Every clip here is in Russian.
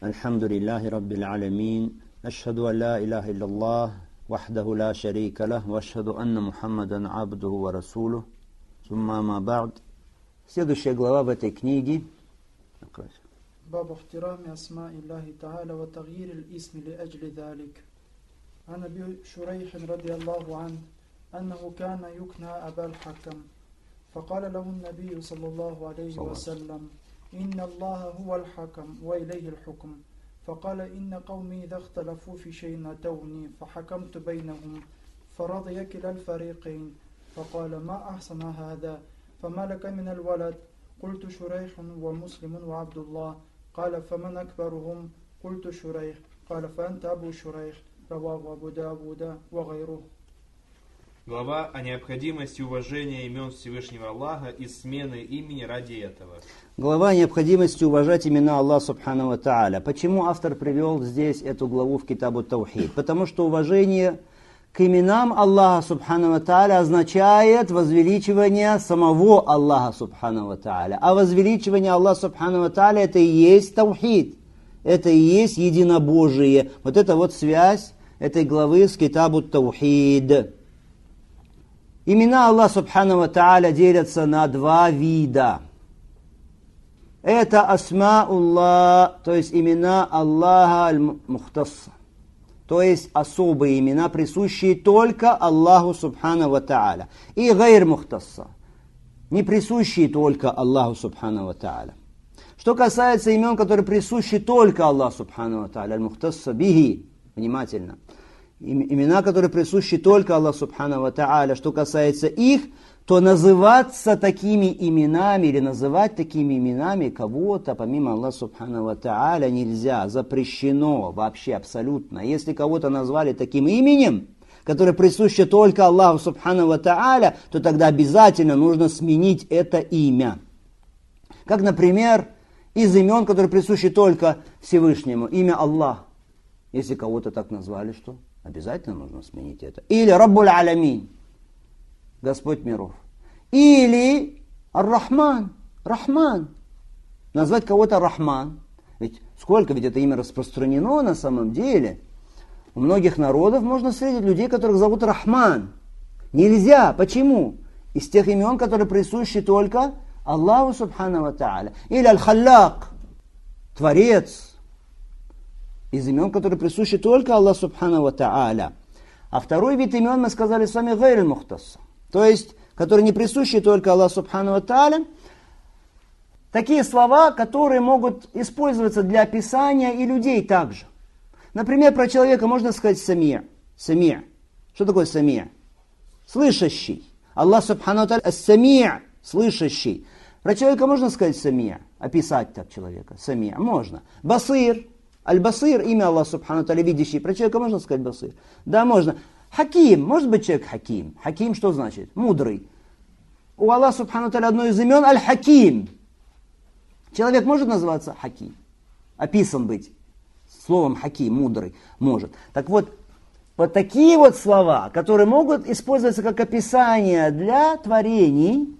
الحمد لله رب العالمين أشهد أن لا إله إلا الله وحده لا شريك له وأشهد أن محمدا عبده ورسوله ثم ما بعد. Следующая глава в этой книге. باب احترام أسماء الله تعالى وتغيير الاسم لأجل ذلك. عن أبي شريح رضي الله عنه أنه كان يكنى أبا الحكم فقال له النبي صلى الله عليه وسلم إن الله هو الحكم وإليه الحكم فقال إن قومي إذا اختلفوا في شيء أتوني فحكمت بينهم فرضي كلا الفريقين فقال ما أحسن هذا فما لك من الولد قلت شريح ومسلم وعبد الله قال فمن أكبرهم قلت شريح قال فأنت أبو شريح رواه أبو داود وغيره. Глава о необходимости уважения имен Всевышнего Аллаха и смены имени ради этого. Глава о необходимости уважать имена Аллаха Субхану ва Тааля. Почему автор привел здесь эту главу в Китабу Таухид? Потому что уважение к именам Аллаха Субхану ва Тааля означает возвеличивание самого Аллаха Субхану ва Тааля. А возвеличивание Аллаха Субхану ва Тааля это и есть Таухид. Это и есть единобожие. Вот это вот связь этой главы с Китабу Таухид. Имена Аллаха Субхану ва Тааля делятся на два вида. Это асмауллах, то есть имена Аллаха аль-Мухтасса. То есть особые имена, присущие только Аллаху Субхану ва Тааля. И гайр мухтасса, не присущие только Аллаху Субхану ва Тааля. Что касается имен, которые присущи только Аллаху Субхану ва Тааля, аль-Мухтасса бихи, внимательно. Имена, которые присущи только Аллаху Субхану ва Тааля, что касается их, то называться такими именами или называть такими именами кого-то помимо Аллаха Субхану ва Тааля нельзя, запрещено вообще абсолютно. Если кого-то назвали таким именем, которое присуще только Аллаху Субхану ва Тааля, то тогда обязательно нужно сменить это имя. Как, например, из имен, которые присущи только Всевышнему, имя Аллах. Если кого-то так назвали, что? Обязательно нужно сменить это. Или Раббуль Алямин, Господь миров. Или Ар-Рахман, Рахман. Назвать кого-то Рахман. Ведь это имя распространено на самом деле. У многих народов можно встретить людей, которых зовут Рахман. Нельзя. Почему? Из тех имен, которые присущи только Аллаху Субхану ва Тааля. Или Аль-Халлак, Творец. Из имен, которые присущи только Аллаху Субхану ва Тааля. А второй вид имен мы сказали с вами гайр мухтасса. То есть, которые не присущи только Аллаху Субхану ва Тааля. Такие слова, которые могут использоваться для описания и людей также. Например, про человека можно сказать самия. Самия. Что такое самия? Слышащий. Аллах Субхану ва Тааля ас-самия, слышащий. Про человека можно сказать самия? Описать так человека. Самия. Можно. Басир. Аль-Басир, имя Аллаха Субхану Тааля, видящий. Про человека можно сказать Басир? Да, можно. Хаким, может быть человек Хаким. Хаким что значит? Мудрый. У Аллаха Субхану Тааля одно из имен Аль-Хаким. Человек может называться Хаким? Описан быть словом Хаким, мудрый. Может. Так вот такие вот слова, которые могут использоваться как описание для творений,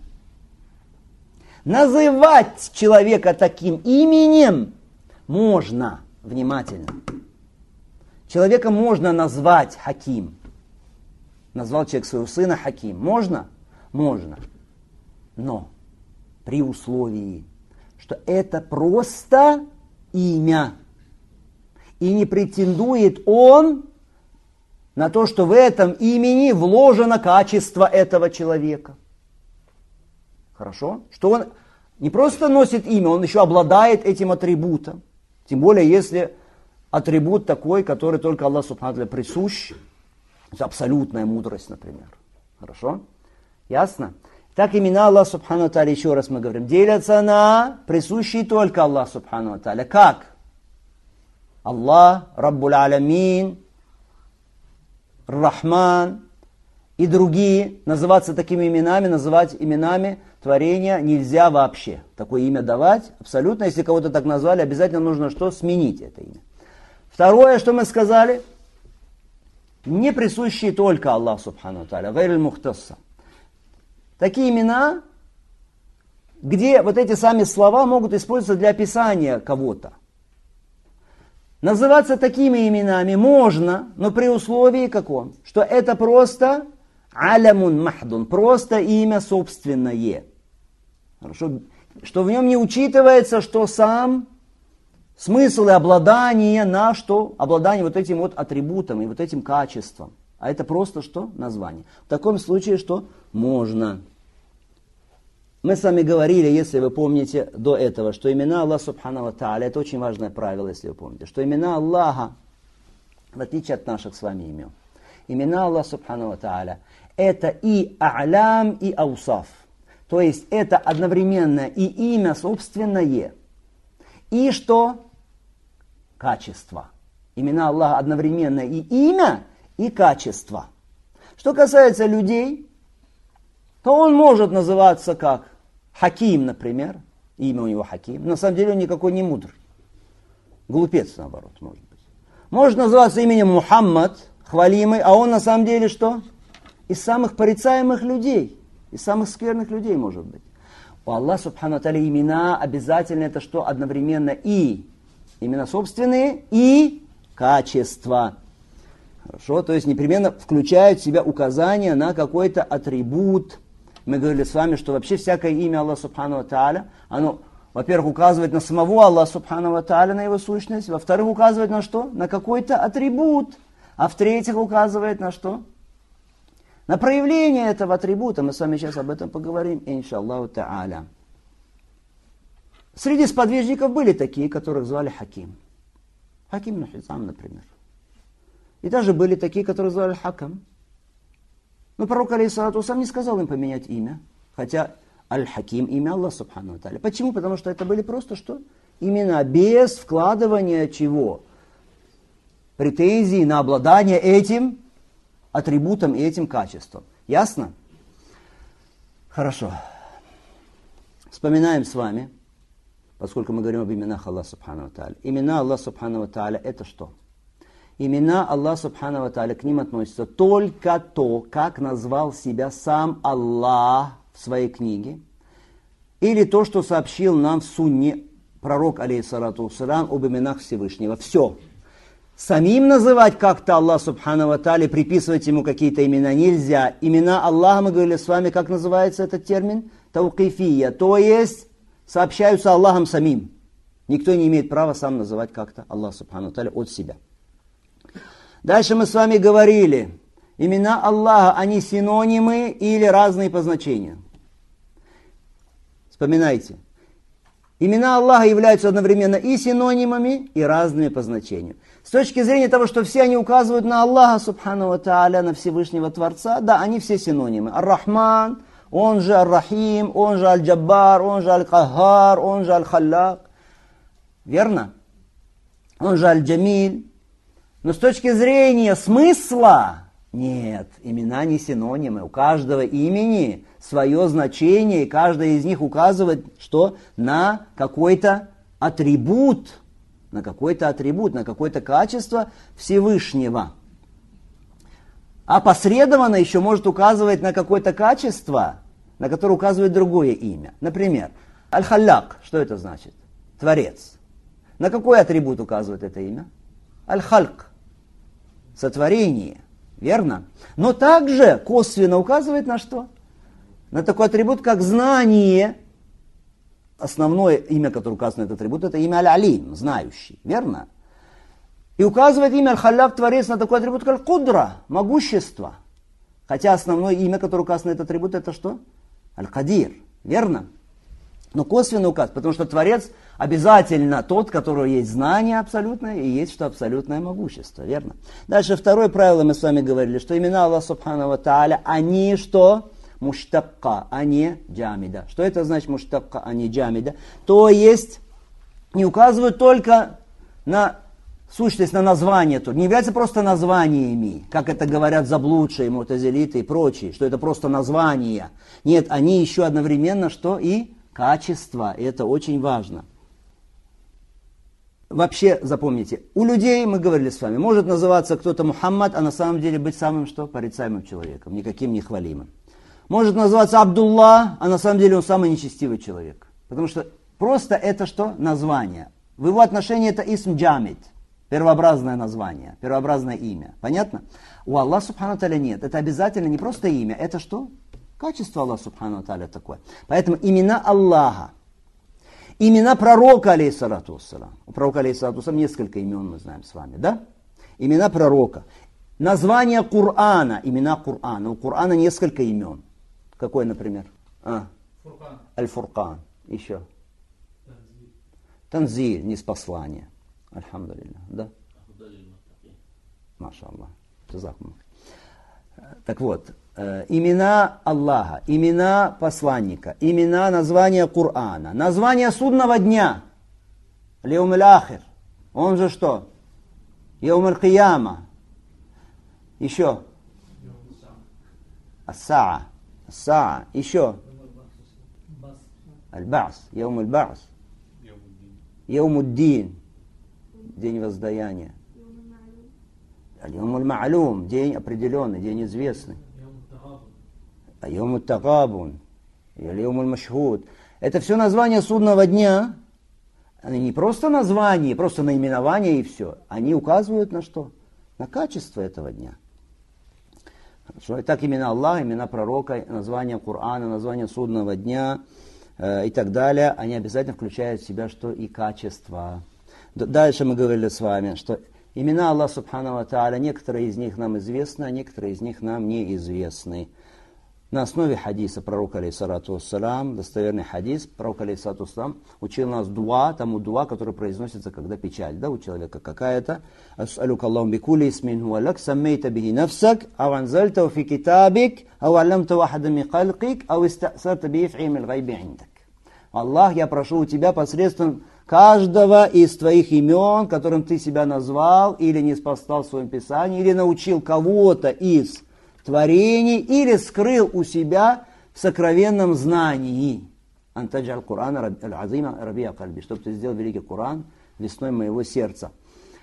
называть человека таким именем можно. Внимательно. Человека можно назвать Хаким. Назвал человек своего сына Хаким. Можно? Можно. Но при условии, что это просто имя. И не претендует он на то, что в этом имени вложено качество этого человека. Хорошо? Что он не просто носит имя, он еще обладает этим атрибутом. Тем более, если атрибут такой, который только Аллах Субхану Тааля присущ, это абсолютная мудрость, например. Хорошо? Ясно? Так имена Аллаха Субхану Тааля, еще раз мы говорим, делятся на присущие только Аллаху Субхану Тааля. Как? Аллах, Раббуль Алямин, Рахман и другие. Называться такими именами, называть именами творения нельзя вообще. Такое имя давать абсолютно. Если кого-то так назвали, обязательно нужно что? Сменить это имя. Второе, что мы сказали, не присущие только Аллаху Субхану Тааля, гайр мухтасса. Такие имена, где вот эти сами слова могут использоваться для описания кого-то. Называться такими именами можно, но при условии каком? Что это просто алямун махдун, просто имя собственное. Хорошо? Что в нем не учитывается, что сам смысл и обладание на что? Обладание вот этим вот атрибутом и вот этим качеством. А это просто что? Название. В таком случае что? Можно. Мы с вами говорили, если вы помните до этого, что имена Аллаха Субхану ва Тааля, это очень важное правило, если вы помните, что имена Аллаха, в отличие от наших с вами имен, имена Аллаха Субхану ва Тааля, это и а'лям, и аусаф. То есть это одновременно и имя собственное, и что? Качество. Имена Аллаха одновременно и имя, и качество. Что касается людей, то он может называться как Хаким, например. Имя у него Хаким. На самом деле он никакой не мудрый. Глупец, наоборот, может быть. Может называться именем Мухаммад, хвалимый, а он на самом деле что? Из самых порицаемых людей. Из самых скверных людей, может быть. У Аллаха Субхану ва Тааля имена обязательно это что? Одновременно и имена собственные, и качество. Хорошо, то есть непременно включают в себя указания на какой-то атрибут. Мы говорили с вами, что вообще всякое имя Аллаха Субхану ва Тааля, оно, во-первых, указывает на самого Аллаха Субхану ва Тааля, на его сущность, во-вторых, указывает на что? На какой-то атрибут, а в-третьих, указывает на что? На проявление этого атрибута. Мы с вами сейчас об этом поговорим, иншаллаху та'аля. Среди сподвижников были такие, которых звали Хаким. Хаким ибн Хизам, например. И даже были такие, которые звали Хакам. Но пророк, алейхиссалату сам не сказал им поменять имя. Хотя Аль-Хаким имя Аллаха Субхану ва Тааля. Почему? Потому что это были просто что? Имена без вкладывания чего? Претензий на обладание этим атрибутом и этим качеством. Ясно? Хорошо. Вспоминаем с вами, поскольку мы говорим об именах Аллаха Субхану ва Тааля. Имена Аллаха Субхану ва Тааля это что? Имена Аллаха Субхану ва Тааля, к ним относится только то, как назвал себя сам Аллах в своей книге, или то, что сообщил нам в сунне пророк, алейхиссалату вассалям, об именах Всевышнего. Все. Самим называть как-то Аллах Субхану ва Тааля, приписывать ему какие-то имена нельзя. Имена Аллаха, мы говорили с вами, как называется этот термин? Таукифия. То есть, сообщаются Аллахом самим. Никто не имеет права сам называть как-то Аллах Субхану ва Тааля от себя. Дальше мы с вами говорили, имена Аллаха, они синонимы или разные по значению. Вспоминайте. Имена Аллаха являются одновременно и синонимами, и разными по значению. С точки зрения того, что все они указывают на Аллаха, Субхану ва Тааля, на Всевышнего Творца, да, они все синонимы. Ар-Рахман, он же Ар-Рахим, он же Аль-Джаббар, он же Аль-Кахар, он же Аль-Халлак. Верно? Он же Аль-Джамиль. Но с точки зрения смысла, нет, имена не синонимы. У каждого имени свое значение, и каждое из них указывает, что на какой-то атрибут, на какое-то качество Всевышнего. А посредованно еще может указывать на какое-то качество, на которое указывает другое имя. Например, Аль-Халлак, что это значит? Творец. На какой атрибут указывает это имя? Аль-Хальк. Сотворение, верно? Но также косвенно указывает на что? На такой атрибут, как знание. Основное имя, которое указано на этот атрибут, это имя Аль-Алим, знающий, верно? И указывает имя Аль-Халлак, Творец, на такой атрибут, как Кудра, могущество. Хотя основное имя, которое указано на этот атрибут, это что? Аль-Кадир, верно? Но косвенно указывает, потому что Творец обязательно тот, у которого есть знание абсолютное и есть что абсолютное могущество, верно? Дальше второе правило мы с вами говорили, что имена Аллаха Субхану ва Тааля, они что? Муштакка, а не джамида. Что это значит муштакка, а не джамида? То есть не указывают только на сущность, на название, то не являются просто названиями, как это говорят заблудшие мутазилиты и прочие, что это просто названия. Нет, они еще одновременно что? И качество, и это очень важно. Вообще, запомните, у людей, мы говорили с вами, может называться кто-то Мухаммад, а на самом деле быть самым что? Порицаемым человеком, никаким не хвалимым. Может называться Абдулла, а на самом деле он самый нечестивый человек. Потому что просто это что? Название. В его отношении это исм джамид. Первообразное название, первообразное имя. Понятно? У Аллаха Субхану Тааля нет. Это обязательно не просто имя. Это что? Качество Аллаха Субхану Тааля такое. Поэтому имена Аллаха, имена пророка, алейхиссалату вассалам. У пророка, алейхиссалату вассалам, несколько имен мы знаем с вами, да? Имена пророка. Название Корана, имена Корана. У Корана несколько имен. Какое, например? Фуркан. Аль-Фуркан. Еще. Танзиль, ниспослание. Альхамдулилля, да? Маша Аллах. Так вот, имена Аллаха, имена посланника, имена, название Корана, название судного дня, Яум аль-Ахир, он же что? Яум аль-Кияма, еще? Ас-Саа, Ас-Саа, еще? Аль-Ба'с, Яум аль-Ба'с, Яум ад-Дин, день воздаяния. Яум аль-Ма'лум, день определенный, день известный. Яум ат-Тагабун, Яум аль-Машхуд. Это все названия судного дня. Они не просто названия, просто наименования и все. Они указывают на что? На качество этого дня. Хорошо. Итак, имена Аллаха, имена пророка, название Корана, название судного дня и так далее, они обязательно включают в себя что? И качество. Дальше мы говорили с вами, что имена Аллаха Субхану ва Тааля, некоторые из них нам известны, а некоторые из них нам неизвестны. На основе хадиса пророка, алейхиссалату вассалам, достоверный хадис, пророк, алейхиссалату вассалам, учил нас дуа, тому дуа, который произносится, когда печаль, да, у человека какая-то. Ас'алука Аллахум бикулли исмин хуа лак, саммейта бихи нафсак, ау анзальтау фи китабик, ау алламтау ахада ми халкик, ау истасарта бихи в илми л-гайби индак. Аллах, я прошу у тебя посредством каждого из твоих имен, которым ты себя назвал, или не спасал в своем писании, или научил кого-то из творений, или скрыл у себя в сокровенном знании. Антаджаль Кур'ан аль-Азима рабия кальби, чтобы ты сделал великий Коран весной моего сердца.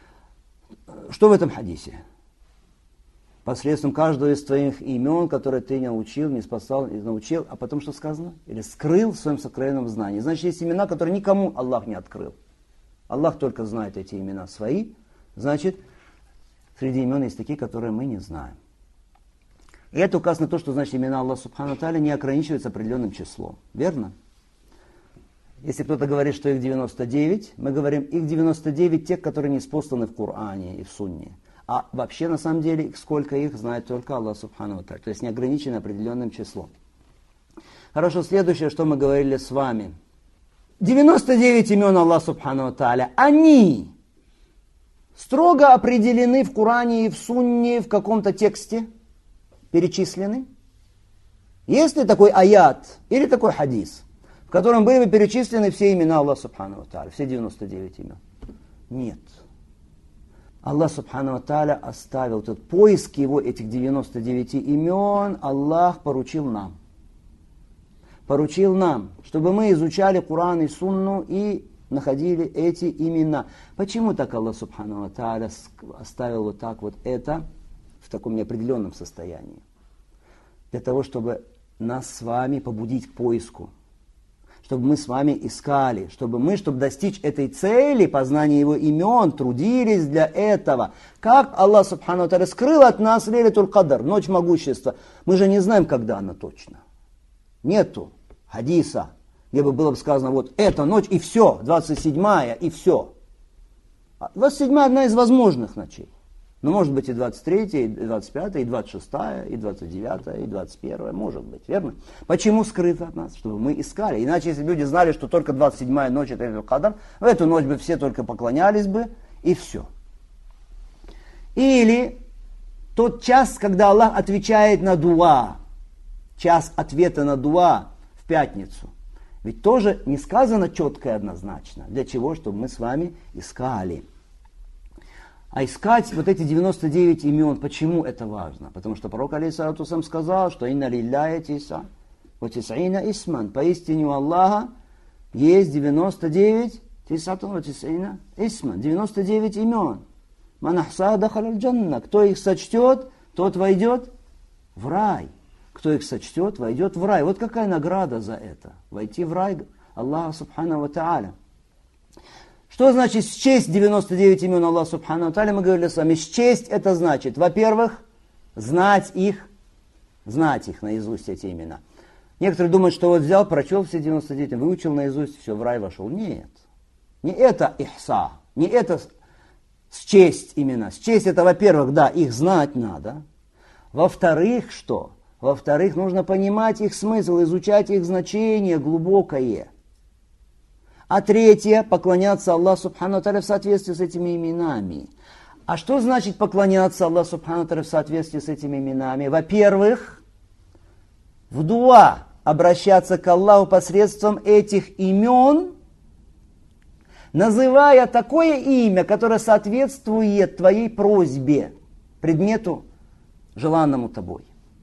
Что в этом хадисе? Посредством каждого из твоих имен, которые ты научил, не спасал, не научил, а потом что сказано? Или скрыл в своем сокровенном знании. Значит, есть имена, которые никому Аллах не открыл. Аллах только знает эти имена свои. Значит, среди имен есть такие, которые мы не знаем. И это указано на то, что значит имена Аллаха Субхану Тааля не ограничиваются определенным числом. Верно? Если кто-то говорит, что их 99, мы говорим, их 99 тех, которые не спосланы в Коране и в Сунне. А вообще, на самом деле, сколько их знает только Аллах Субхану Тааля. То есть не ограничено определенным числом. Хорошо, следующее, что мы говорили с вами. 99 имен Аллаха Субхану Тааля, они строго определены в Коране и в Сунне, в каком-то тексте, перечислены. Есть ли такой аят или такой хадис, в котором были бы перечислены все имена Аллаха Субхану Тааля, все 99 имен? Нет. Аллах Субхану Тааля оставил тот поиск его, этих 99 имен, Аллах поручил нам. Поручил нам, чтобы мы изучали Коран и Сунну и находили эти имена. Почему так Аллах Субхану Тааля оставил вот так вот это в таком неопределенном состоянии? Для того, чтобы нас с вами побудить к поиску. Чтобы мы с вами искали, чтобы достичь этой цели, познания его имен, трудились для этого. Как Аллах Субхану Тааля скрыл от нас Лейлатуль Кадр, ночь могущества. Мы же не знаем, когда она точно. Нету хадиса, где бы было бы сказано, вот эта ночь и все, 27-я и все. 27-я одна из возможных ночей. Но может быть и 23-я, и 25-я, и 26-я, и 29-я, и 21-я, может быть, верно? Почему скрыто от нас? Чтобы мы искали. Иначе, если люди знали, что только 27-я ночь это Лейлатуль Кадр, в эту ночь бы все только поклонялись бы, и все. Или тот час, когда Аллах отвечает на дуа, час ответа на дуа в пятницу. Ведь тоже не сказано четко и однозначно. Для чего? Чтобы мы с вами искали. А искать вот эти 99 имен, почему это важно? Потому что пророк, алейхиссалату вассалам, сказал, что «Инна лилляхи тиса, ва тис'ина исман». Поистине у Аллаха есть 99 тисатун ва тис'ина исман, 99 имен. «Ман ахса дахал аль-джанна». Кто их сочтет, тот войдет в рай. Кто их сочтет, войдет в рай. Вот какая награда за это. Войти в рай Аллаха Субхану ва Тааля. Что значит счесть 99 имен Аллаха Субхану ва Тааля? Мы говорили с вами, счесть это значит, во-первых, знать их наизусть, эти имена. Некоторые думают, что вот взял, прочел все 99, выучил наизусть, все, в рай вошел. Нет. Не это ихса, не это счесть имена. Счесть это, во-первых, да, их знать надо. Во-вторых, что? Во-вторых, нужно понимать их смысл, изучать их значение глубокое. А третье, поклоняться Аллаху Субхану ва Тааля в соответствии с этими именами. А что значит поклоняться Аллаху Субхану ва Тааля в соответствии с этими именами? Во-первых, в дуа обращаться к Аллаху посредством этих имен, называя такое имя, которое соответствует твоей просьбе, предмету, желанному тобой.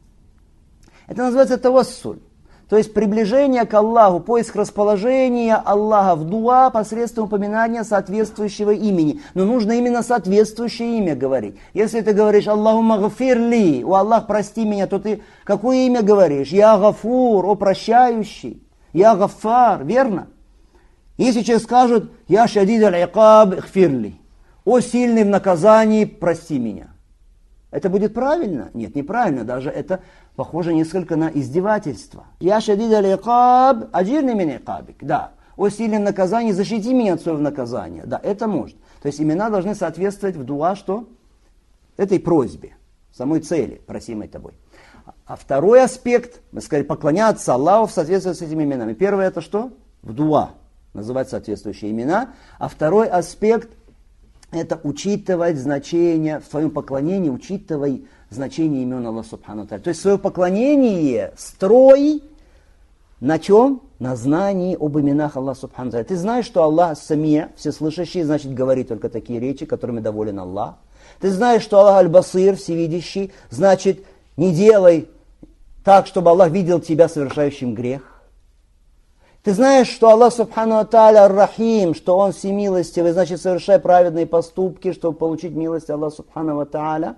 Это называется тавассуль. То есть приближение к Аллаху, поиск расположения Аллаха в дуа посредством упоминания соответствующего имени. Но нужно именно соответствующее имя говорить. Если ты говоришь «Аллахумма гафирли», «О Аллах, прости меня», то ты какое имя говоришь? «Я гафур», «О прощающий», «Я гаффар», верно? Если человек скажет «Я шадид аль-икаб гфирли», «О сильный в наказании, прости меня». Это будет правильно? Нет, неправильно. Даже это похоже несколько на издевательство. «Я шадид аль-икаб, аджирни мин икабик». Да. «О сильном наказании, защити меня от своего наказания». Да, это может. То есть имена должны соответствовать в дуа, что? Этой просьбе, самой цели, просимой тобой. А второй аспект, мы сказали, поклоняться Аллаху в соответствии с этими именами. Первое это что? В дуа. Называть соответствующие имена. А второй аспект это учитывать значение, в своем поклонении учитывай значение имен Аллаха Субхану ва Тааля. То есть свое поклонение строй на чем? На знании об именах Аллаха Субхану ва Тааля. Ты знаешь, что Аллах Самия, всеслышащий, значит говорит только такие речи, которыми доволен Аллах. Ты знаешь, что Аллах Аль-Басир, всевидящий, значит не делай так, чтобы Аллах видел тебя совершающим грех. Ты знаешь, что Аллах Субхану ва Тааля Ар-Рахим, что Он всемилостивый, значит, совершай праведные поступки, чтобы получить милость Аллаха Субхану ва Тааля.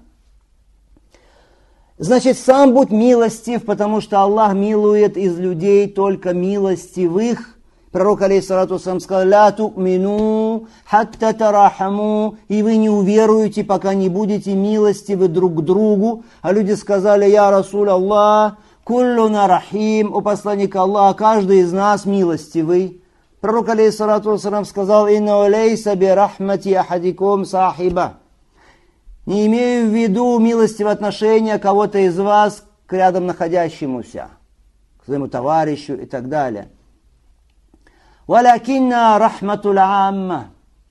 Значит, сам будь милостив, потому что Аллах милует из людей только милостивых. Пророк, алейхиссалату вассалям, сказал: «Ля ту'мину хатта тарахаму», и вы не уверуете, пока не будете милостивы друг к другу. А люди сказали: «Я Расуль Аллах, куллуна рахим», о посланник Аллаха, каждый из нас милостивый. Пророк, алейхиссалату вассалям, сказал: «Инна лейса би рахмати ахадикум сахиба». Не имею в виду милостивое отношение кого-то из вас к рядом находящемуся, к своему товарищу и так далее. «Валякинна рахматуль амма».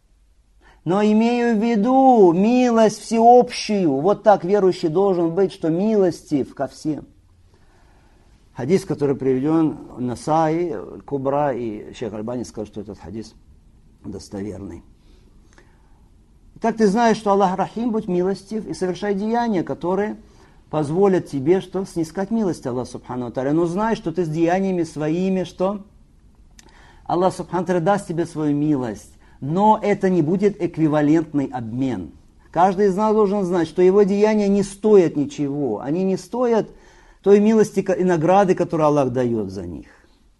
Но имею в виду милость всеобщую. Вот так верующий должен быть, что милостив ко всем. Хадис, который приведен Насаи, Кубра, и шейх Альбани сказал, что этот хадис достоверный. Так ты знаешь, что Аллах Рахим, будь милостив и совершай деяния, которые позволят тебе, что снискать милость Аллаха Субхану ва Тааля. Но знай, что ты с деяниями своими, что Аллах Субхану ва Тааля даст тебе свою милость. Но это не будет эквивалентный обмен. Каждый из нас должен знать, что его деяния не стоят ничего. Они не стоят той милости и награды, которую Аллах дает за них.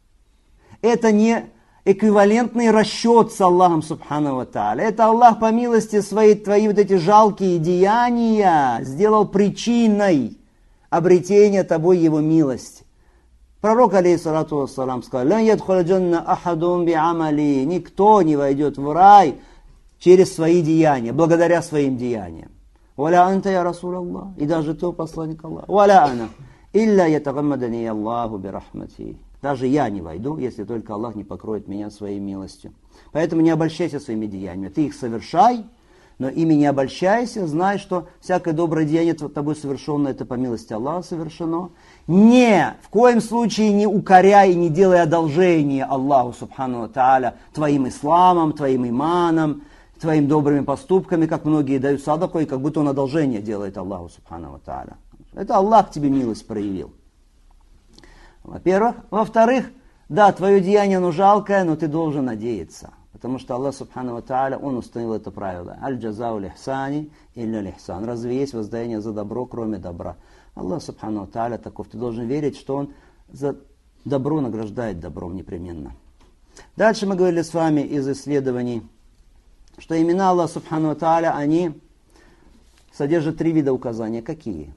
Это не эквивалентный расчет с Аллахом Субхану ва Тааля. Это Аллах по милости своей, твои вот эти жалкие деяния сделал причиной обретения тобой его милости. Пророк, алейхиссалату вассалам, сказал: «Ля ядхуля джанна ахадун би амали». Никто не войдет в рай через свои деяния, благодаря своим деяниям. «Валя анта я Расуль Аллах». И даже ты, посланник Аллаха. «Валя ана илля ятагаммадани Аллаху би рахмати». Даже я не войду, если только Аллах не покроет меня своей милостью. Поэтому не обольщайся своими деяниями. Ты их совершай, но ими не обольщайся. Знай, что всякое доброе деяние тобой совершенное, это по милости Аллаха совершено. В коем случае не укоряй и не делай одолжение Аллаху Субхану ва Тааля твоим исламом, твоим иманом, твоими добрыми поступками, как многие дают садаку, и как будто он одолжение делает Аллаху Субхану ва Тааля. Это Аллах тебе милость проявил. Во-первых. Во-вторых, да, твое деяние, оно жалкое, но ты должен надеяться. Потому что Аллах Субхану ва Тааля, Он установил это правило. Аль-джазау лихсани илля лихсан. Разве есть воздаяние за добро, кроме добра? Аллах Субхану ва Тааля таков. Ты должен верить, что Он за добро награждает добром непременно. Дальше мы говорили с вами из исследований что имена Аллаха Субхану ва Тааля, они содержат 3 вида указания. Какие?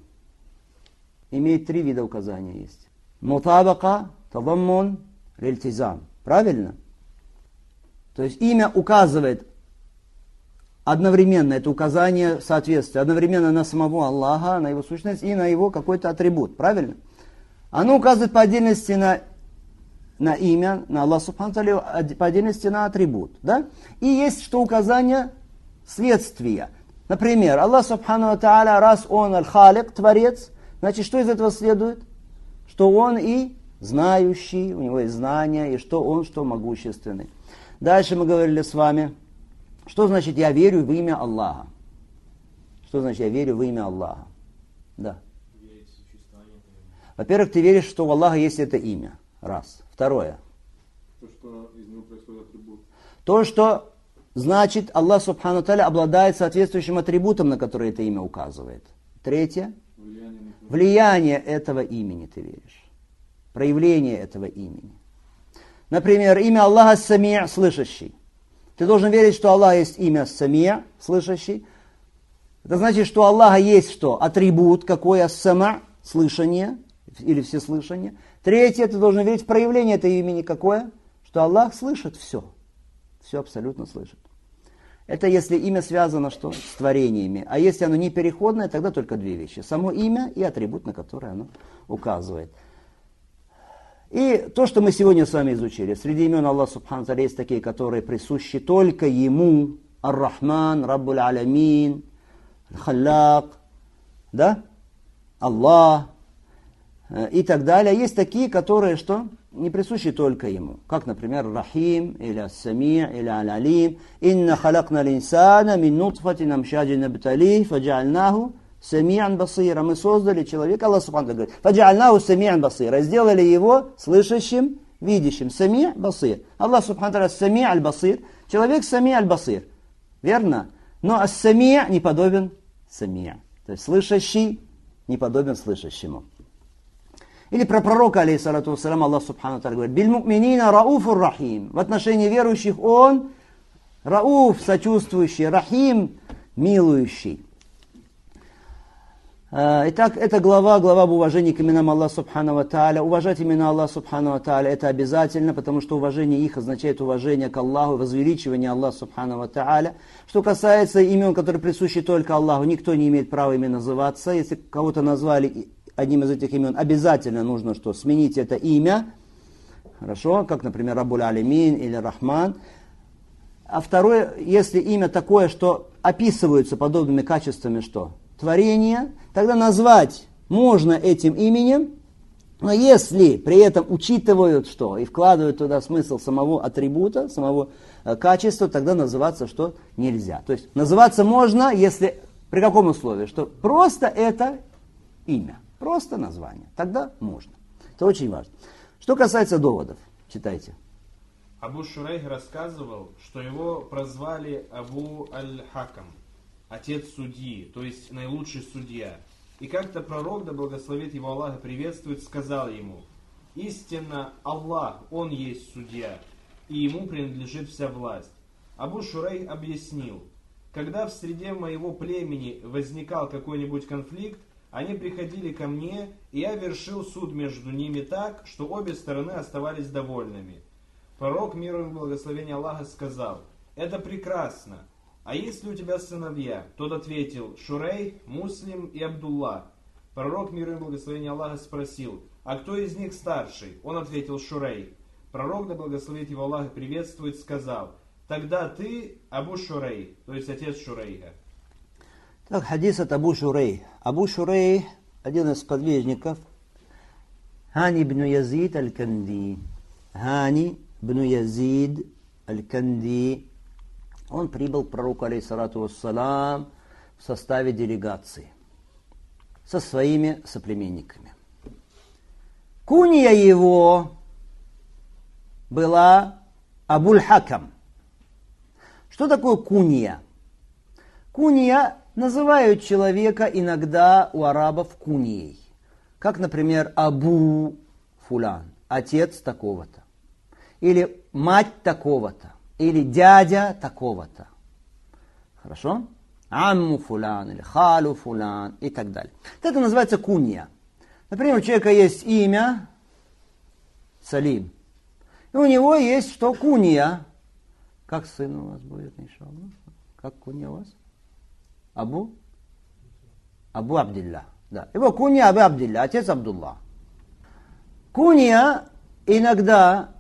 Имеет 3 вида указания есть. Мутабака, таваммун, лильтизам. Правильно? То есть имя указывает одновременно, это указание соответствия, одновременно на самого Аллаха, на его сущность и на его какой-то атрибут. Правильно? Оно указывает по отдельности на имя, на Аллаха Субхану ва Тааля, по отдельности на атрибут. Да? И есть что указание следствия. Например, Аллах Субхану ва Тааля, раз Он аль-Халик, Творец, значит, что из этого следует? Что Он и знающий, у него есть знания, и что Он, что могущественный. Дальше мы говорили с вами, что значит я верю в имя Аллаха. Что значит я верю в имя Аллаха? Да. Во-первых, ты веришь, что у Аллаха есть это имя. Раз. Второе. То, что из него происходит атрибут. То, что значит Аллах Субхану ва Тааля обладает соответствующим атрибутом, на который это имя указывает. Третье. Влияние этого имени ты веришь. Проявление этого имени. Например, имя Аллаха Самия, слышащий. Ты должен верить, что Аллах есть имя Самия, слышащий. Это значит, что у Аллаха есть что? Атрибут какой? Ас-Сама, слышание или всеслышание. Третье, ты должен верить в проявление этого имени какое? Что Аллах слышит все. Все абсолютно слышит. Это если имя связано что? С творениями. А если оно не переходное, тогда только 2 вещи. Само имя и атрибут, на который оно указывает. И то, что мы сегодня с вами изучили. Среди имен Аллаха Субхану ва Тааля есть такие, которые присущи только Ему. Ар-Рахман, Раббуль Алямин, Халлак, да? Аллах и так далее. Есть такие, которые что? Не присущи только Ему. Как, например, Рахим, или Ас-Сами', или Аль-Алим. Инна халакна линсана мин нутфатин амшаджин набталих, фаджальнаху сами'ан басира. Мы создали человека, Аллах Субхану ва Тааля говорит, фаджальнаху сами'ан басира. Сделали его слышащим, видящим. Сами' басир. Аллах Субхану ва Тааля сами' аль-басир. Человек сами' аль-басир. Верно? Но ас-сами' не подобен сами'. То есть слышащий не подобен слышащему. Или про пророка, алейхиссалату вассалям, Аллах Субхану ва Тааля говорит, «Биль-му'минина рауфур рахим». В отношении верующих Он рауф, сочувствующий, рахим, милующий. Итак, эта глава об уважении к именам Аллаха Субхану ва Тааля. Уважать имена Аллаха Субхану ва Тааля это обязательно, потому что уважение их означает уважение к Аллаху, возвеличивание Аллаха Субхану ва Тааля. Что касается имен, которые присущи только Аллаху, никто не имеет права ими называться. Если кого-то назвали одним из этих имен, обязательно нужно что? Сменить это имя. Хорошо? Как, например, Раббуль Алямин или Рахман. А второе, если имя такое, что описываются подобными качествами, что? Творение, тогда назвать можно этим именем, но если при этом учитывают что? И вкладывают туда смысл самого атрибута, самого качества, тогда называться что? Нельзя. То есть называться можно, если при каком условии? Что просто это имя. Просто название. Тогда можно. Это очень важно. Что касается доводов, читайте. Абу Шурайх рассказывал, что его прозвали Абу Аль-Хакам, отец судьи, то есть наилучший судья. И как-то пророк, да благословит его Аллаха, приветствует, сказал ему, истинно Аллах, Он есть судья, и Ему принадлежит вся власть. Абу Шурайх объяснил, когда в среде моего племени возникал какой-нибудь конфликт, они приходили ко мне, и я вершил суд между ними так, что обе стороны оставались довольными. Пророк, мир ему и благословение Аллаха, сказал, это прекрасно. А есть ли у тебя сыновья? Тот ответил, Шурей, Муслим и Абдулла. Пророк, мир ему и благословение Аллаха, спросил, а кто из них старший? Он ответил, Шурей. Пророк, да благословит его Аллах, приветствует, сказал, тогда ты Абу Шурей, то есть отец Шурейха. Так, хадис от Абу Шурей. Абу Шурей, один из подвижников, Хани ибн Язид аль-Канди. Хани ибн Язид аль-Канди. Он прибыл к пророку, алейхиссалату вассалам, в составе делегации со своими соплеменниками. Кунья его была Абуль-Хакам. Что такое кунья? Кунья называют человека иногда у арабов куньей. Как, например, Абу Фулян, отец такого-то. Или мать такого-то. Или дядя такого-то. Хорошо? Амму фулян или халу фулян и так далее. Это называется кунья. Например, у человека есть имя Салим. И у него есть что? Кунья. Как сын у вас будет, иншаллах? Как кунья у вас? Абу Абдилла. Да. Его кунья Абу Абдилла, отец Абдулла. Кунья иногда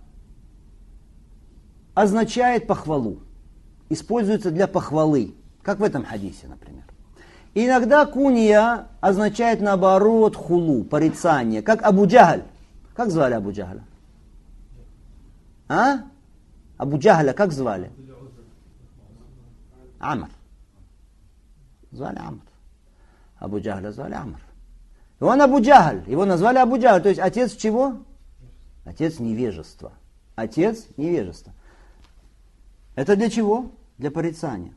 означает похвалу. Используется для похвалы. Как в этом хадисе, например. Иногда кунья означает наоборот хулу, порицание. Как Абу Джахаль. Как звали Абу Джахаля? А? Абу Джахаля как звали? Амр. Звали Амр. Абу Джахаля звали Амр. И он Абу Джахаль. Его назвали Абу Джахаль. То есть отец чего? Отец невежества. Отец невежества. Это для чего? Для порицания.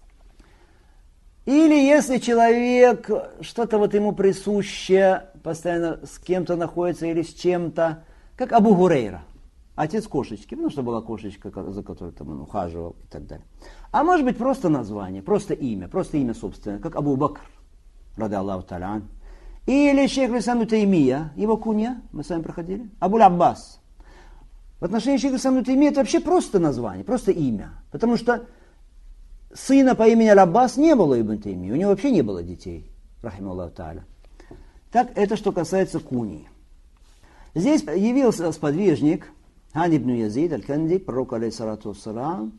Или если человек, что-то вот ему присуще, постоянно с кем-то находится или с чем-то, как Абу Гурейра, отец кошечки, потому что была кошечка, за которой там он ухаживал и так далее. А может быть просто название, просто имя собственное, как Абу Бакр, ради Аллаху та'аля. Или шейх Ибн Таймия, его кунья, мы с вами проходили, Абуль Аббас. В отношении шейха Ибн Таймия это вообще просто название, просто имя, потому что сына по имени Аль-Аббас не было Ибн Таймии, у него вообще не было детей, рахиму Аллаху та'аля. Так, это что касается куньи. Здесь явился сподвижник Хань ибн Язид аль-Канди, пророк алейхиссалату вассалам,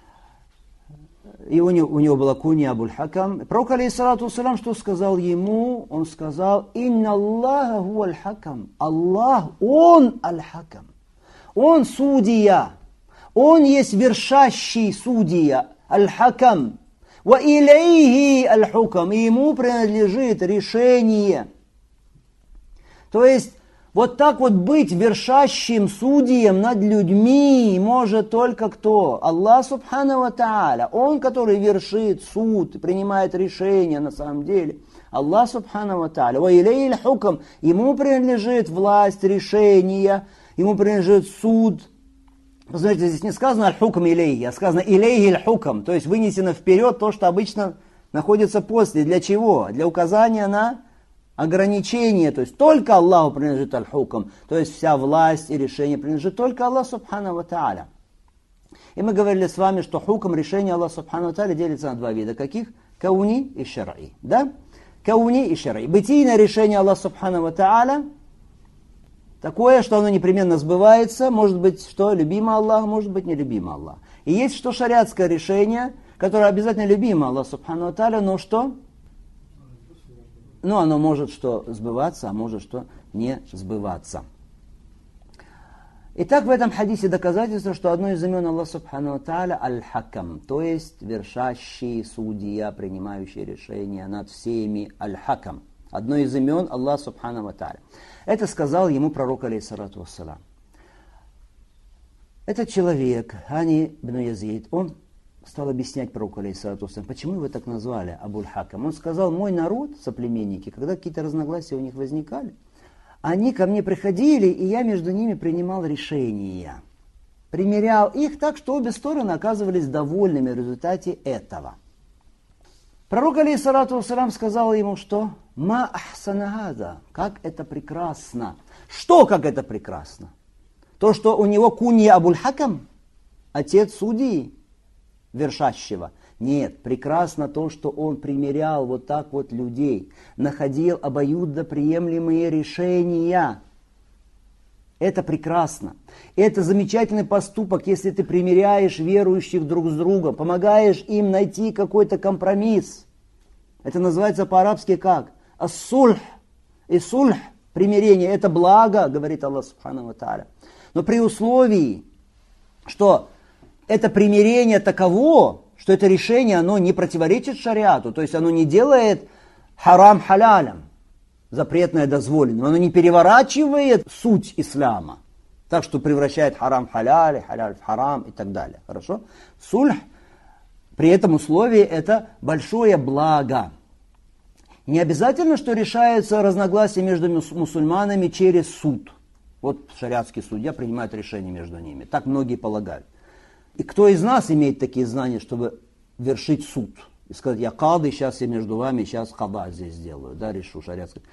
и у него была кунья Абуль Хакам. Пророк алейхиссалату вассалам что сказал ему? Он сказал: «Инна Аллаха ху аль-Хакам». Аллах, Он аль-Хакам. Он судья. Он есть вершащий судья. Аль-Хакам. Ва илейхи аль-Хукам. И ему принадлежит решение. То есть, вот так вот быть вершащим судьем над людьми может только кто? Аллах субхану ва тааля. Он, который вершит суд, принимает решения на самом деле. Аллах субхану ва тааля. Ва илейхи аль-Хукам. Ему принадлежит власть, решения. Ему принадлежит суд. Посмотрите, здесь не сказано аль-хукам илейхи, а сказано илейхи аль-хукам. То есть вынесено вперед то, что обычно находится после. Для чего? Для указания на ограничение. То есть только Аллаху принадлежит аль-хукам. То есть вся власть и решение принадлежит только Аллаху субхану ва тааля. И мы говорили с вами, что хукам, решение Аллаха субхану ва тааля делится на два вида. Каких? Кауни и шараи. Да? Кауни и шараи. Бытийное решение Аллаха субхану ва тааля такое, что оно непременно сбывается, может быть, что любимо Аллах, может быть, не любимо Аллах. И есть что шариатское решение, которое обязательно любимо Аллах субхану ва тааля, но что? Ну, оно может что сбываться, а может что не сбываться. Итак, в этом хадисе доказательство, что одно из имен Аллаха субхану ва тааля аль-Хакам, то есть вершащий судья, принимающий решения над всеми, аль-Хакам. Одно из имен Аллаха субхану ва тааля. Это сказал ему пророк алейхиссалату вассалам. Этот человек, Хани ибн Язид, он стал объяснять пророку алейхиссалату вассалам, почему его так назвали Абуль Хакам. Он сказал: мой народ, соплеменники, когда какие-то разногласия у них возникали, они ко мне приходили, и я между ними принимал решения. Примерял их так, что обе стороны оказывались довольными в результате этого. Пророк алейхиссалату вассалам сказал ему, что «Ма ахсана хаза», как это прекрасно. Что как это прекрасно? То, что у него кунья Абуль Хакам, отец судьи, вершащего. Нет, прекрасно то, что он примерял вот так вот людей, находил обоюдно приемлемые решения. Это прекрасно. Это замечательный поступок, если ты примиряешь верующих друг с другом, помогаешь им найти какой-то компромисс. Это называется по-арабски как? Ас-сульх. И сульх, примирение, это благо, говорит Аллах субхану ва тааля. Но при условии, что это примирение таково, что это решение, оно не противоречит шариату, то есть оно не делает харам халялем, запретное дозволенным, оно не переворачивает суть ислама, так что превращает харам в халяль, халяль в харам и так далее. Хорошо? Сульх при этом условии это большое благо. Не обязательно, что решается разногласие между мусульманами через суд. Вот шариатский судья принимает решение между ними. Так многие полагают. И кто из нас имеет такие знания, чтобы вершить суд. И сказать, я кады, сейчас я между вами, сейчас када здесь сделаю, да, решу шариатский.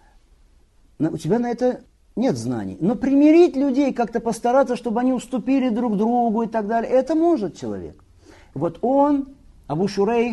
У тебя на это нет знаний. Но примирить людей, как-то постараться, чтобы они уступили друг другу и так далее, это может человек. Вот он, Абу Шурейх,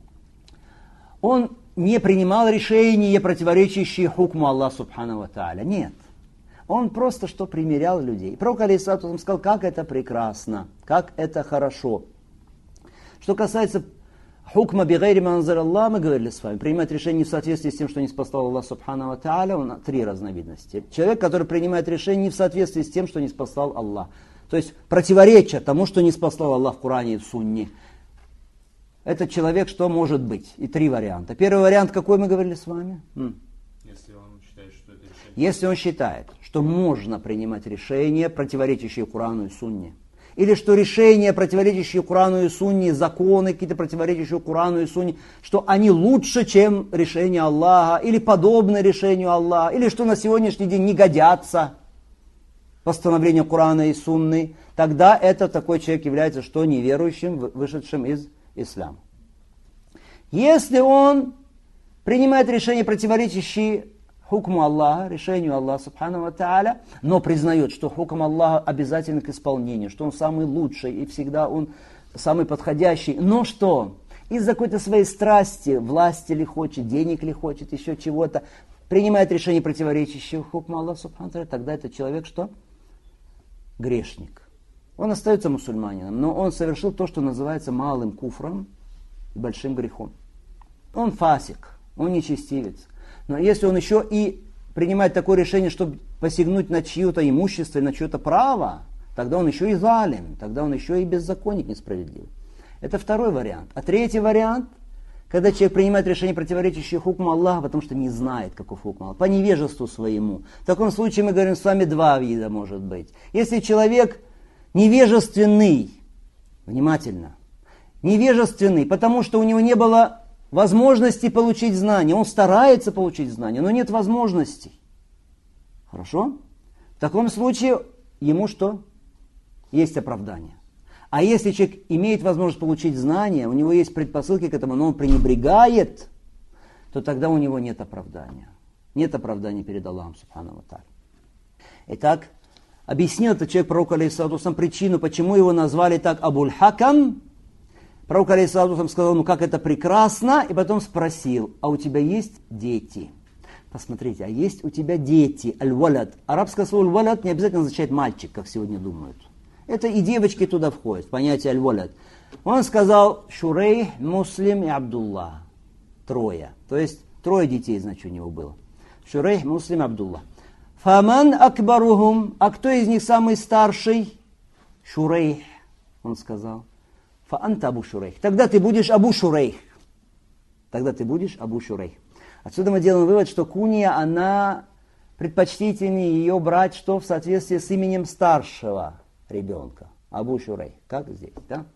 он не принимал решения, противоречащие хукму Аллаха Субхану ва Тааля. Нет. Он просто что примирял людей. Пророк алейхиссалату сказал, как это прекрасно, как это хорошо. Что касается хукма бигайри ма анзаля Аллах, мы говорили с вами, принимать решение в соответствии с тем, что не спасал Аллах Субхану ва Тааля, он три разновидности. Человек, который принимает решение не в соответствии с тем, что не спасал Аллах. То есть противоречие тому, что не спасал Аллах в Коране и в Сунне. Этот человек что может быть? И три варианта. Первый вариант, какой мы говорили с вами? Если он считает, что это решение. Если он считает, что можно принимать решения, противоречащие Корану и Сунне. Или что решения, противоречащие Корану и Сунне, законы какие-то противоречащие Корану и Сунне, что они лучше, чем решение Аллаха, или подобны решению Аллаха, или что на сегодняшний день не годятся постановления Корана и Сунны, тогда этот такой человек является что? Неверующим, вышедшим из ислама. Если он принимает решения, противоречащие хукму Аллаха, решению Аллаха Субхану ва Тааля, но признает, что хукм Аллаха обязателен к исполнению, что он самый лучший и всегда он самый подходящий, но что? Из-за какой-то своей страсти, власти ли хочет, денег ли хочет, еще чего-то, принимает решение, противоречащее хукму Аллаха Субхану ва Тааля, тогда этот человек что? Грешник. Он остается мусульманином, но он совершил то, что называется малым куфром и большим грехом. Он фасик, он нечестивец. Но если он еще и принимает такое решение, чтобы посягнуть на чье-то имущество и на чье-то право, тогда он еще и залим, тогда он еще и беззаконник несправедливый. Это второй вариант. А третий вариант, когда человек принимает решение, противоречащее хукму Аллаха, потому что не знает, каков хукм Аллаха, по невежеству своему. В таком случае мы говорим с вами два вида может быть. Если человек невежественный, внимательно, невежественный, потому что у него не было возможности получить знания, он старается получить знания, но нет возможностей. Хорошо? В таком случае ему что? Есть оправдание. А если человек имеет возможность получить знания, у него есть предпосылки к этому, но он пренебрегает, то тогда у него нет оправдания. Нет оправдания перед Аллахом Субхану ва Тааля. Итак, объяснил этот человек пророку алейхиссалату вассалам причину, почему его назвали так Абуль-Хакам. Пророк алейхиссалату вассалам сказал, как это прекрасно, и потом спросил, а у тебя есть дети? Посмотрите, а есть у тебя дети? Аль-Валад. Арабское слово аль-Валад не обязательно означает мальчик, как сегодня думают. Это и девочки туда входят, понятие аль-Валад. Он сказал, Шурейх, Муслим и Абдулла. Трое. То есть трое детей, значит, у него было. Шурейх, Муслим, Абдулла. Фаман акбарухум, а кто из них самый старший? Шурейх, он сказал. Фаанта Абу Шурейх. Тогда ты будешь Абу Шурейх. Тогда ты будешь Абу Шурейх. Отсюда мы делаем вывод, что кунья, она предпочтительнее ее брать, что в соответствии с именем старшего ребенка. Абу Шурейх. Как здесь, да?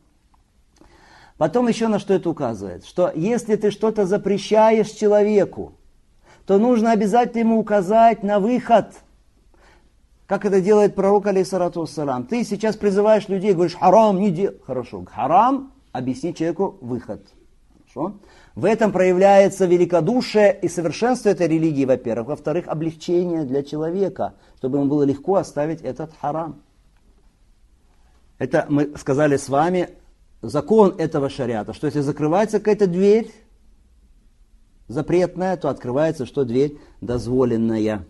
Потом еще на что это указывает? Что если ты что-то запрещаешь человеку, то нужно обязательно ему указать на выход. Как это делает пророк, алейхиссалату вассалам. Ты сейчас призываешь людей, говоришь, харам, не делай. Хорошо, харам, объясни человеку выход. Хорошо? В этом проявляется великодушие и совершенство этой религии, во-первых. Во-вторых, облегчение для человека, чтобы ему было легко оставить этот харам. Это мы сказали с вами, закон этого шариата, что если закрывается какая-то дверь запретная, то открывается, что дверь дозволенная.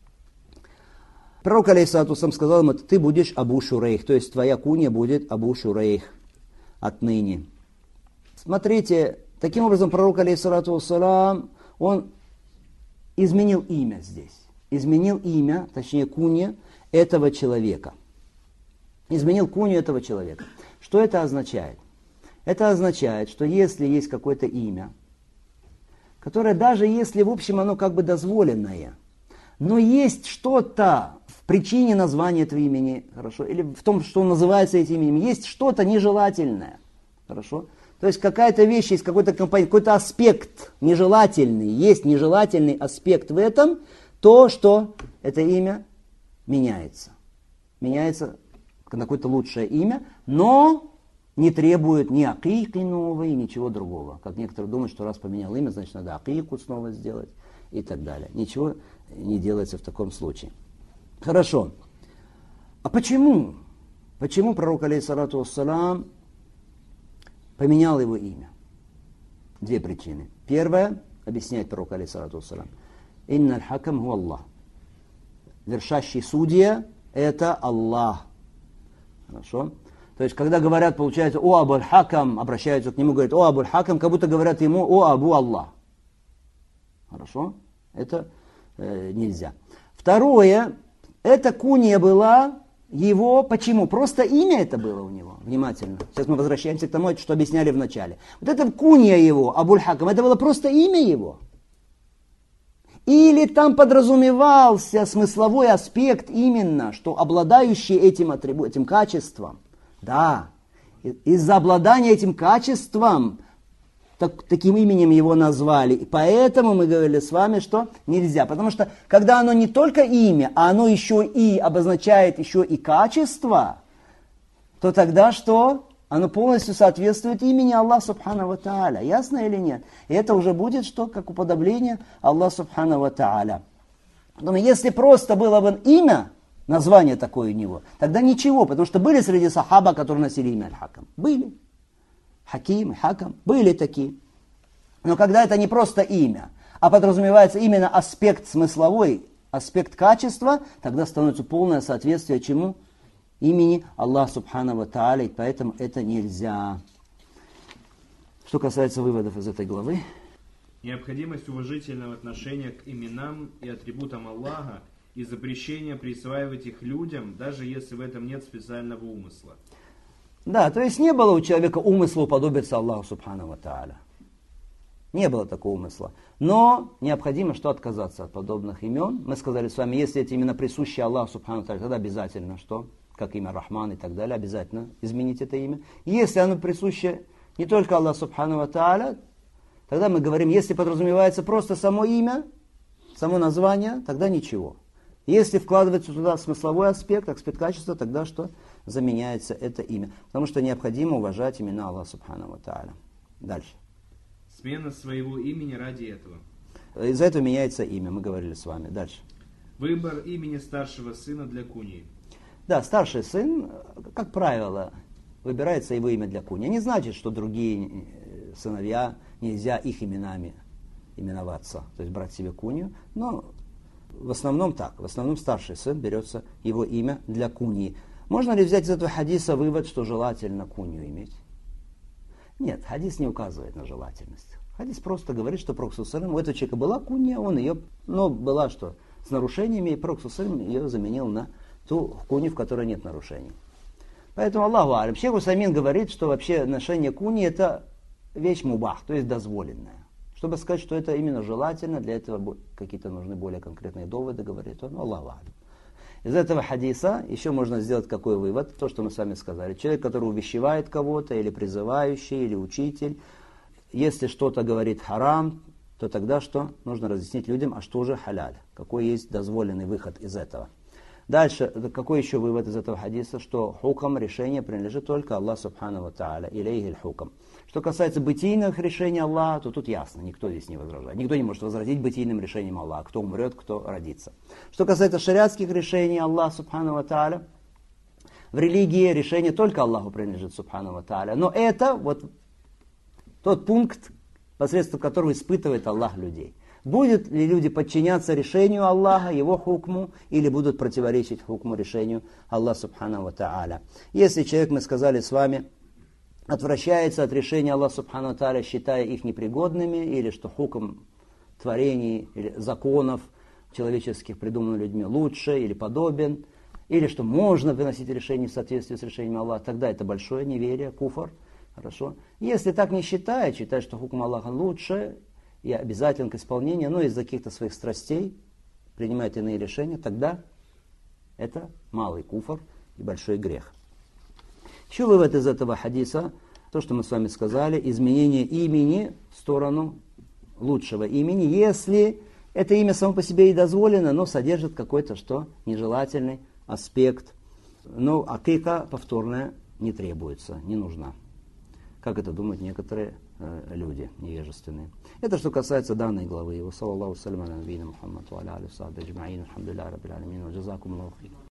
Пророк алейхиссалату вассалам сказал ему, ты будешь Абу Шурейх, то есть твоя кунья будет Абу Шурейх отныне. Смотрите, таким образом пророк алейхиссалату вассалам, он изменил имя здесь. Изменил имя, точнее кунья этого человека. Изменил кунью этого человека. Что это означает? Это означает, что если есть какое-то имя, которое даже если в общем оно как бы дозволенное, но есть что-то в причине названия этого имени, хорошо, или в том, что он называется этим именем, есть что-то нежелательное, хорошо. То есть какая-то вещь, есть какой-то компонент, какой-то аспект нежелательный, есть нежелательный аспект в этом, то, что это имя меняется. Меняется на какое-то лучшее имя, но не требует ни акики новой, ничего другого. Как некоторые думают, что раз поменял имя, значит надо акику снова сделать и так далее. Ничего не делается в таком случае. Хорошо. А почему? Почему пророк, алейхиссалату вассалам, поменял его имя? Две причины. Первая, объясняет пророк, алейхиссалату вассалам, «Инна аль-хакам ху Аллах». Вершащий судья – это Аллах. Хорошо? То есть, когда говорят, получается, «О Абуль-Хакам», обращаются к нему, говорят, «О Абуль-Хакам», как будто говорят ему, «О Абу Аллах». Хорошо? Это нельзя. Второе, эта кунья была его, почему? Просто имя это было у него. Внимательно. Сейчас мы возвращаемся к тому, что объясняли в начале. Вот это кунья его, Абуль-Хакам, это было просто имя его. Или там подразумевался смысловой аспект именно, что обладающий этим качеством, да, из-за обладания этим качеством, таким именем его назвали. И поэтому мы говорили с вами, что нельзя. Потому что, когда оно не только имя, а оно еще и обозначает еще и качество, то тогда что? Оно полностью соответствует имени Аллаха Субхану ва Тааля. Ясно или нет? И это уже будет что? Как уподобление Аллаха Субхану ва Тааля. Но если просто было бы имя, название такое у него, тогда ничего. Потому что были среди сахаба, которые носили имя Аль-Хакам. Были. Хаким, Хакам, были такие. Но когда это не просто имя, а подразумевается именно аспект смысловой, аспект качества, тогда становится полное соответствие чему? Имени Аллаха Субхану ва Тааля, и поэтому это нельзя. Что касается выводов из этой главы. Необходимость уважительного отношения к именам и атрибутам Аллаха и запрещение присваивать их людям, даже если в этом нет специального умысла. Да, то есть не было у человека умысла уподобиться Аллаху Субхану ва Тааля. Не было такого умысла. Но необходимо что отказаться от подобных имен. Мы сказали с вами, если эти имена присущи Аллаху Субхану ва Тааля, тогда обязательно что? Как имя Рахман и так далее, обязательно изменить это имя. Если оно присуще не только Аллаху Субхану ва Тааля, тогда мы говорим, если подразумевается просто само имя, само название, тогда ничего. Если вкладывается туда смысловой аспект качества, тогда что? Заменяется это имя. Потому что необходимо уважать имена Аллаха Субхану ва Тааля. Дальше. Смена своего имени ради этого. Из-за этого меняется имя, мы говорили с вами. Дальше. Выбор имени старшего сына для куньи. Да, старший сын, как правило, выбирается его имя для куньи. Не значит, что другие сыновья нельзя их именами именоваться, то есть брать себе кунью, но в основном так. В основном старший сын берется его имя для куньи. Можно ли взять из этого хадиса вывод, что желательно кунью иметь? Нет, хадис не указывает на желательность. Хадис просто говорит, что Пророк саллаллаху алейхи ва саллям, у этого человека была кунья, он ее, но была что? С нарушениями, и Пророк саллаллаху алейхи ва саллям ее заменил на ту кунью, в которой нет нарушений. Поэтому Аллаху алям. Шейх Усаймин говорит, что вообще ношение куньи это вещь мубах, то есть дозволенная. Чтобы сказать, что это именно желательно, для этого какие-то нужны более конкретные доводы, говорит он, Аллаху алям. Из этого хадиса еще можно сделать какой вывод? То, что мы с вами сказали. Человек, который увещевает кого-то, или призывающий, или учитель, если что-то говорит харам, то тогда что? Нужно разъяснить людям, а что же халяль? Какой есть дозволенный выход из этого? Дальше, какой еще вывод из этого хадиса? Что хукам, решение принадлежит только Аллаху Субхану ва Тааля, илейхи хукам. Что касается бытийных решений Аллаха, то тут ясно, никто здесь не возражает. Никто не может возразить бытийным решением Аллаха, кто умрет, кто родится. Что касается шариатских решений Аллаха Субхану ва Тааля, в религии решение только Аллаху принадлежит Субхану ва Тааля. Но это вот тот пункт, посредством которого испытывает Аллах людей. Будут ли люди подчиняться решению Аллаха, его хукму, или будут противоречить хукму, решению Аллаха Субхану ва Тааля. Если человек, мы сказали с вами, отвращается от решения Аллаха Субхану ва Тааля, считая их непригодными, или что хукм творений или законов человеческих, придуманных людьми, лучше или подобен, или что можно выносить решение в соответствии с решением Аллаха, тогда это большое неверие, куфр. Хорошо. Если так не считает, что хукм Аллаха лучше и обязателен к исполнению, но из-за каких-то своих страстей принимает иные решения, тогда это малый куфр и большой грех. Еще вывод из этого хадиса, то, что мы с вами сказали, изменение имени в сторону лучшего имени, если это имя само по себе и дозволено, но содержит какой-то что нежелательный аспект. Но акика повторная не требуется, не нужна. как это думают некоторые люди невежественные. Это что касается данной главы. Саллаллаху салям аля набийна Мухаммад ва аля алихи ва сахбихи аджмаин. Алхамдулиллахи раббил алямин. Ва джазакумуллаху хейран.